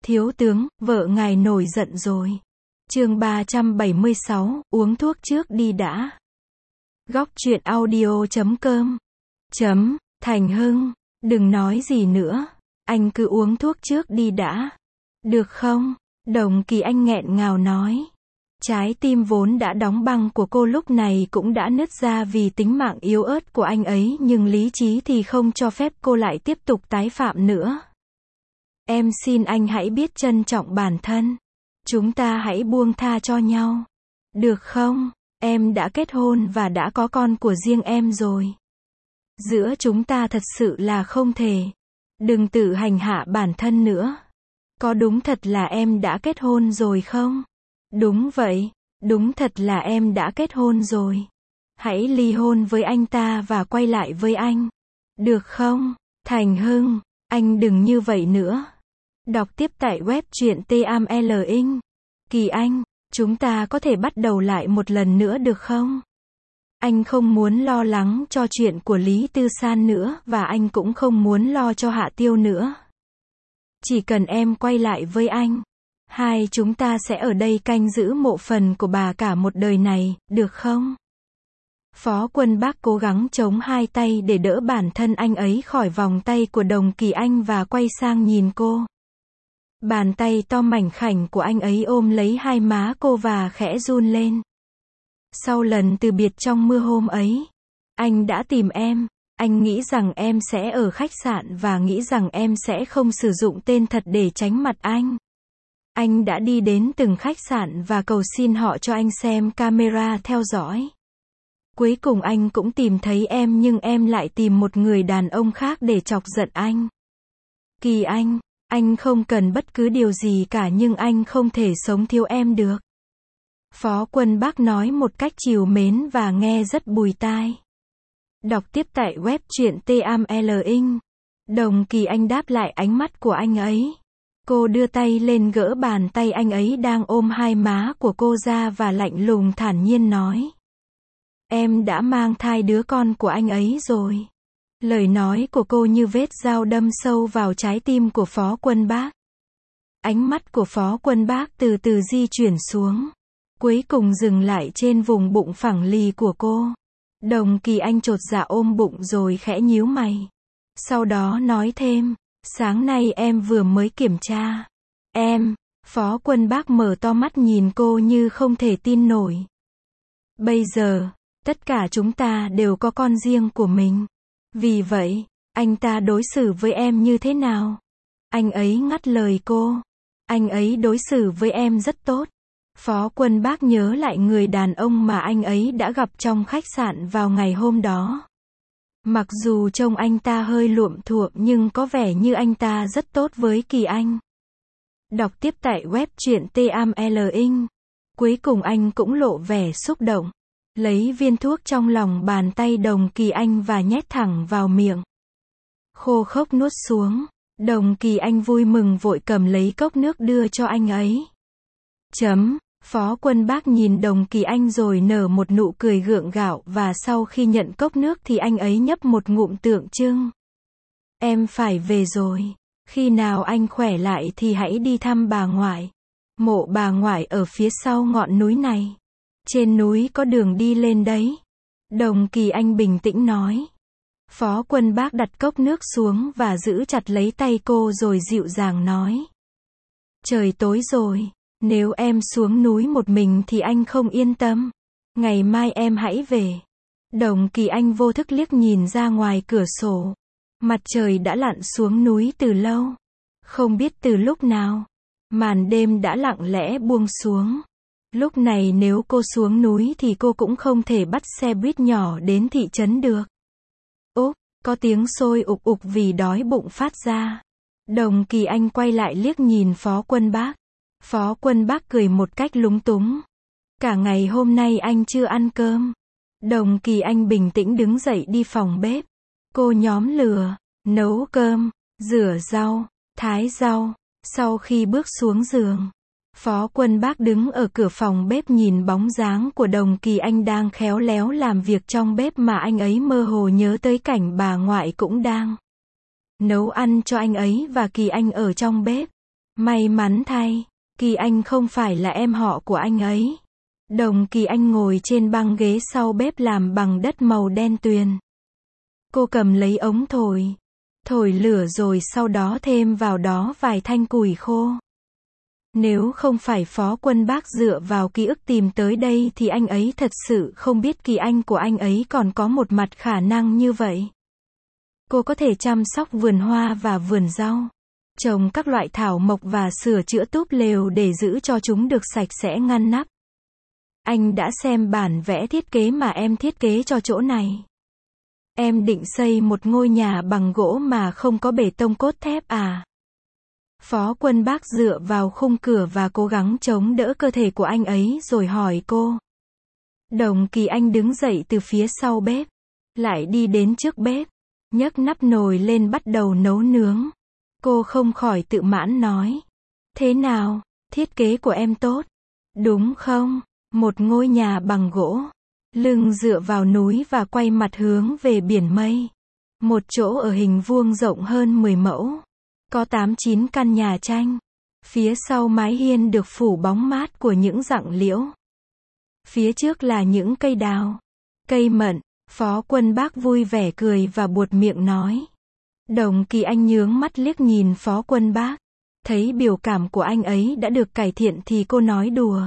Thiếu tướng, vợ ngài nổi giận rồi. Chương 376, uống thuốc trước đi đã. Góc truyện audio.com. Thành Hưng, đừng nói gì nữa. Anh cứ uống thuốc trước đi đã. Được không? Đồng Kỳ Anh nghẹn ngào nói. Trái tim vốn đã đóng băng của cô lúc này cũng đã nứt ra vì tính mạng yếu ớt của anh ấy, nhưng lý trí thì không cho phép cô lại tiếp tục tái phạm nữa. Em xin anh hãy biết trân trọng bản thân. Chúng ta hãy buông tha cho nhau. Được không? Em đã kết hôn và đã có con của riêng em rồi. Giữa chúng ta thật sự là không thể. Đừng tự hành hạ bản thân nữa. Có đúng thật là em đã kết hôn rồi không? Đúng vậy, đúng thật là em đã kết hôn rồi. Hãy ly hôn với anh ta và quay lại với anh. Được không? Thành Hưng, anh đừng như vậy nữa. Đọc tiếp tại web truyện TMLing. Kỳ Anh, chúng ta có thể bắt đầu lại một lần nữa được không? Anh không muốn lo lắng cho chuyện của Lý Tư San nữa, và anh cũng không muốn lo cho Hạ Tiêu nữa. Chỉ cần em quay lại với anh, hai chúng ta sẽ ở đây canh giữ mộ phần của bà cả một đời này, được không? Phó Quân Bác cố gắng chống hai tay để đỡ bản thân anh ấy khỏi vòng tay của Đồng Kỳ Anh và quay sang nhìn cô. Bàn tay to mảnh khảnh của anh ấy ôm lấy hai má cô và khẽ run lên. Sau lần từ biệt trong mưa hôm ấy, anh đã tìm em. Anh nghĩ rằng em sẽ ở khách sạn và nghĩ rằng em sẽ không sử dụng tên thật để tránh mặt anh. Anh đã đi đến từng khách sạn và cầu xin họ cho anh xem camera theo dõi. Cuối cùng anh cũng tìm thấy em, nhưng em lại tìm một người đàn ông khác để chọc giận anh. Kỳ anh không cần bất cứ điều gì cả, nhưng anh không thể sống thiếu em được. Phó Quân Bác nói một cách trìu mến và nghe rất bùi tai. Đọc tiếp tại web truyện TMLing. Đồng Kỳ Anh đáp lại ánh mắt của anh ấy. Cô đưa tay lên gỡ bàn tay anh ấy đang ôm hai má của cô ra và lạnh lùng thản nhiên nói. Em đã mang thai đứa con của anh ấy rồi. Lời nói của cô như vết dao đâm sâu vào trái tim của Phó Quân Bác. Ánh mắt của Phó Quân Bác từ từ di chuyển xuống, cuối cùng dừng lại trên vùng bụng phẳng lì của cô. Đồng Kỳ Anh chột dạ ôm bụng rồi khẽ nhíu mày. Sau đó nói thêm, sáng nay em vừa mới kiểm tra. Em, Phó Quân Bác mở to mắt nhìn cô như không thể tin nổi. Bây giờ, tất cả chúng ta đều có con riêng của mình. Vì vậy, anh ta đối xử với em như thế nào? Anh ấy ngắt lời cô. Anh ấy đối xử với em rất tốt. Phó Quân Bác nhớ lại người đàn ông mà anh ấy đã gặp trong khách sạn vào ngày hôm đó. Mặc dù trông anh ta hơi luộm thuộm nhưng có vẻ như anh ta rất tốt với Kỳ Anh. Đọc tiếp tại web truyện TMLing. Cuối cùng anh cũng lộ vẻ xúc động. Lấy viên thuốc trong lòng bàn tay Đồng Kỳ Anh và nhét thẳng vào miệng. Khô khốc nuốt xuống. Đồng Kỳ Anh vui mừng vội cầm lấy cốc nước đưa cho anh ấy. Phó Quân Bác nhìn Đồng Kỳ Anh rồi nở một nụ cười gượng gạo, và sau khi nhận cốc nước thì anh ấy nhấp một ngụm tượng trưng. Em phải về rồi. Khi nào anh khỏe lại thì hãy đi thăm bà ngoại. Mộ bà ngoại ở phía sau ngọn núi này. Trên núi có đường đi lên đấy. Đồng Kỳ Anh bình tĩnh nói. Phó Quân Bác đặt cốc nước xuống và giữ chặt lấy tay cô rồi dịu dàng nói. Trời tối rồi. Nếu em xuống núi một mình thì anh không yên tâm. Ngày mai em hãy về. Đồng Kỳ Anh vô thức liếc nhìn ra ngoài cửa sổ. Mặt trời đã lặn xuống núi từ lâu. Không biết từ lúc nào, màn đêm đã lặng lẽ buông xuống. Lúc này nếu cô xuống núi thì cô cũng không thể bắt xe buýt nhỏ đến thị trấn được. Úp, có tiếng sôi ục ục vì đói bụng phát ra. Đồng Kỳ Anh quay lại liếc nhìn Phó Quân Bác. Phó Quân Bác cười một cách lúng túng. Cả ngày hôm nay anh chưa ăn cơm. Đồng Kỳ Anh bình tĩnh đứng dậy đi phòng bếp. Cô nhóm lửa, nấu cơm, rửa rau, thái rau. Sau khi bước xuống giường, Phó Quân Bác đứng ở cửa phòng bếp nhìn bóng dáng của Đồng Kỳ Anh đang khéo léo làm việc trong bếp, mà anh ấy mơ hồ nhớ tới cảnh bà ngoại cũng đang nấu ăn cho anh ấy và Kỳ Anh ở trong bếp. May mắn thay, Kỳ Anh không phải là em họ của anh ấy. Đồng Kỳ Anh ngồi trên băng ghế sau bếp làm bằng đất màu đen tuyền. Cô cầm lấy ống thổi lửa rồi sau đó thêm vào đó vài thanh củi khô. Nếu không phải Phó Quân Bác dựa vào ký ức tìm tới đây thì anh ấy thật sự không biết Kỳ Anh của anh ấy còn có một mặt khả năng như vậy. Cô có thể chăm sóc vườn hoa và vườn rau, trồng các loại thảo mộc và sửa chữa túp lều để giữ cho chúng được sạch sẽ ngăn nắp. Anh đã xem bản vẽ thiết kế mà em thiết kế cho chỗ này. Em định xây một ngôi nhà bằng gỗ mà không có bê tông cốt thép à? Phó Quân Bác dựa vào khung cửa và cố gắng chống đỡ cơ thể của anh ấy rồi hỏi cô. Đồng Kỳ Anh đứng dậy từ phía sau bếp, lại đi đến trước bếp, nhấc nắp nồi lên bắt đầu nấu nướng. Cô không khỏi tự mãn nói. Thế nào, thiết kế của em tốt, đúng không? Một ngôi nhà bằng gỗ, lưng dựa vào núi và quay mặt hướng về biển mây. Một chỗ ở hình vuông rộng hơn 10 mẫu. Có 8-9 căn nhà tranh. Phía sau mái hiên được phủ bóng mát của những rặng liễu. Phía trước là những cây đào, cây mận. Phó Quân Bác vui vẻ cười và buột miệng nói. Đồng Kỳ Anh nhướng mắt liếc nhìn Phó Quân Bác. Thấy biểu cảm của anh ấy đã được cải thiện thì cô nói đùa.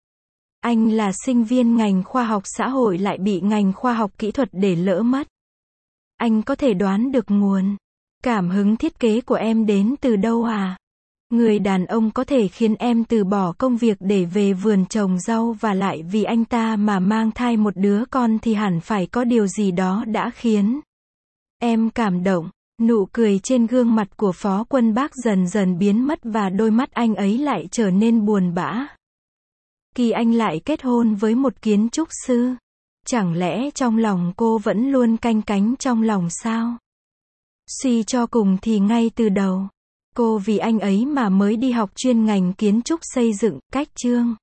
Anh là sinh viên ngành khoa học xã hội lại bị ngành khoa học kỹ thuật để lỡ mất. Anh có thể đoán được nguồn cảm hứng thiết kế của em đến từ đâu à? Người đàn ông có thể khiến em từ bỏ công việc để về vườn trồng rau và lại vì anh ta mà mang thai một đứa con thì hẳn phải có điều gì đó đã khiến em cảm động. Nụ cười trên gương mặt của Phó Quân Bác dần dần biến mất và đôi mắt anh ấy lại trở nên buồn bã. Kỳ Anh lại kết hôn với một kiến trúc sư. Chẳng lẽ trong lòng cô vẫn luôn canh cánh trong lòng sao? Suy cho cùng thì ngay từ đầu, cô vì anh ấy mà mới đi học chuyên ngành kiến trúc xây dựng, cách chương.